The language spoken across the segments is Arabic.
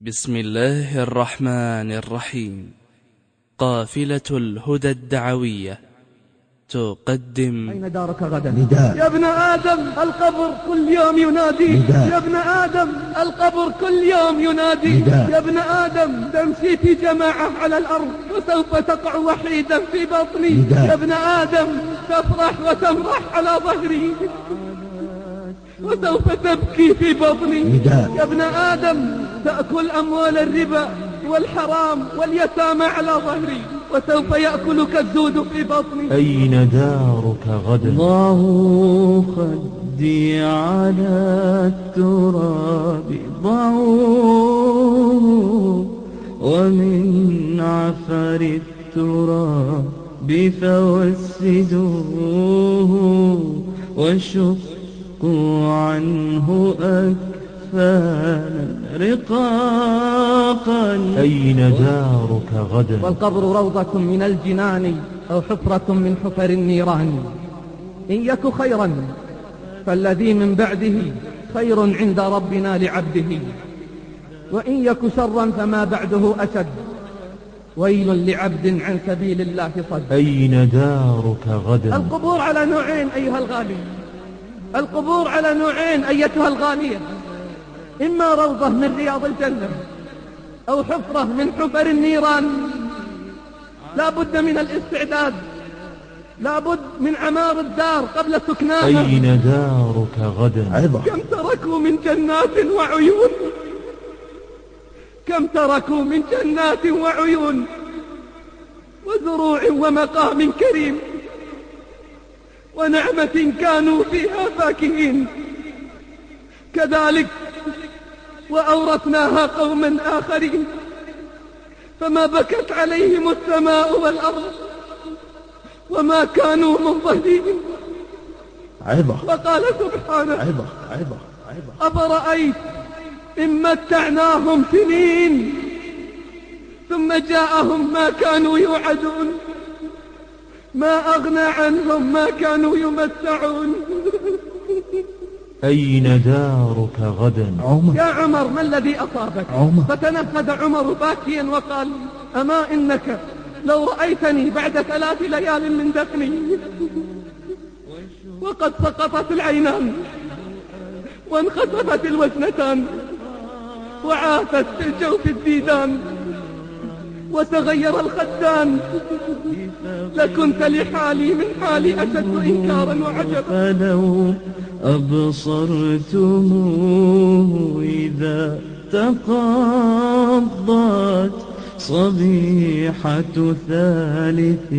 بسم الله الرحمن الرحيم. قافلة الهدى الدعوية تقدم أين دارك غدا؟ نداء. يا ابن آدم القبر كل يوم ينادي. نداء. يا ابن آدم القبر كل يوم ينادي. نداء. يا ابن آدم تمشي في جماعة على الأرض وسوف تقع وحيدا في بطني. نداء. يا ابن آدم تفرح وتمرح على ظهري وسوف تبكي في بطني. نداء. يا ابن آدم تأكل أموال الربا والحرام واليتامى على ظهري وسوف يأكلك الزود في بطني. أين دارك غدا؟ ضعوا خدي على التراب ضعوا ومن عفر التراب فوسدوه وشقوا عنه أكفانا رقاقا. أين دارك غدا؟ والقبر روضة من الجنان أو حفرة من حفر النيران. إن يك خيرا فالذي من بعده خير عند ربنا لعبده، وإن يك شرا فما بعده أشد. ويل لعبد عن سبيل الله صد. أين دارك غدا؟ القبور على نوعين أيها الغالي، القبور على نوعين أيتها الغالية، إما روضة من رياض الجنة أو حفرة من حفر النيران. لا بد من الاستعداد، لا بد من عمار الدار قبل سكناها. أين دارك غدا؟ عظة. كم تركوا من جنات وعيون، كم تركوا من جنات وعيون وزروع ومقام كريم ونعمة كانوا فيها فاكهين. كذلك وأورثناها قوما آخرين فما بكت عليهم السماء والأرض وما كانوا منظرين. عظة. وقال سبحانه: عظة عظة عظة. أفرأيت إن متعناهم سنين ثم جاءهم ما كانوا يوعدون ما أغنى عنهم ما كانوا يمتعون. أين دارك غدا؟ عمر. يا عمر ما الذي أصابك؟ عمر. فتنفذ عمر باكيا وقال: أما إنك لو رأيتني بعد 3 ليال من دفني وقد سقطت العينان وانخسفت الوجنتان وعاثت في الجوف الديدان وتغير الخدان لكنت لحالي من حالي أشد إنكارا وعجبا. فلو أبصرتموه إذا تقضت صبيحة ثالث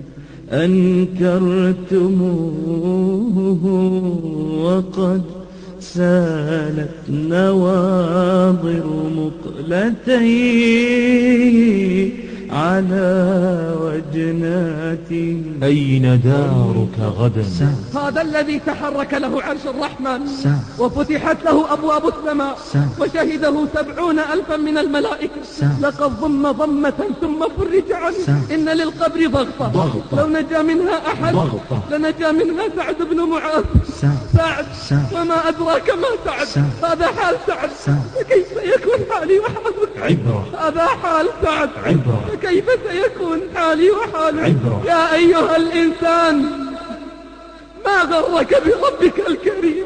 أنكرتموه وقد سالت نواظر مقلتين على وجناته. أين دارك غدا؟ هذا الذي تحرك له عرش الرحمن وفتحت له أبواب السماء وشهده 70,000 من الملائكة. لقد ضم ضمة ثم فرج عنه. إن للقبر ضغطة لو نجا منها أحد لنجا منها سعد بن معاذ. سعد وما أدراك ما سعد. هذا حال سعد فكيف سيكون حالي وحالك؟ عبرة. هذا حال سعد عبرة. فكيف سيكون حالي وحالك؟ عبرة. يا أيها الإنسان ما غرك بربك الكريم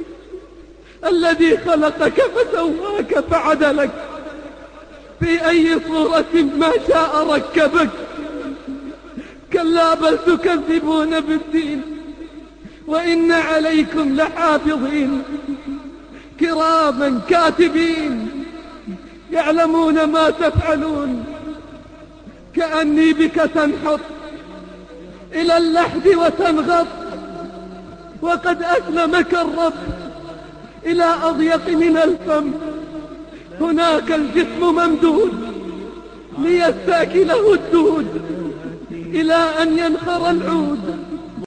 الذي خلقك فسواك فعدلك في أي صورة ما شاء ركبك. كلا بل تكذبون بالدين وإن عليكم لحافظين كراما كاتبين يعلمون ما تفعلون. كأني بك تنحط إلى اللحد وتنغط وقد أسلمك الرب إلى أضيق من الفم. هناك الجسم ممدود ليستاكله الدود إلى أن ينخر العود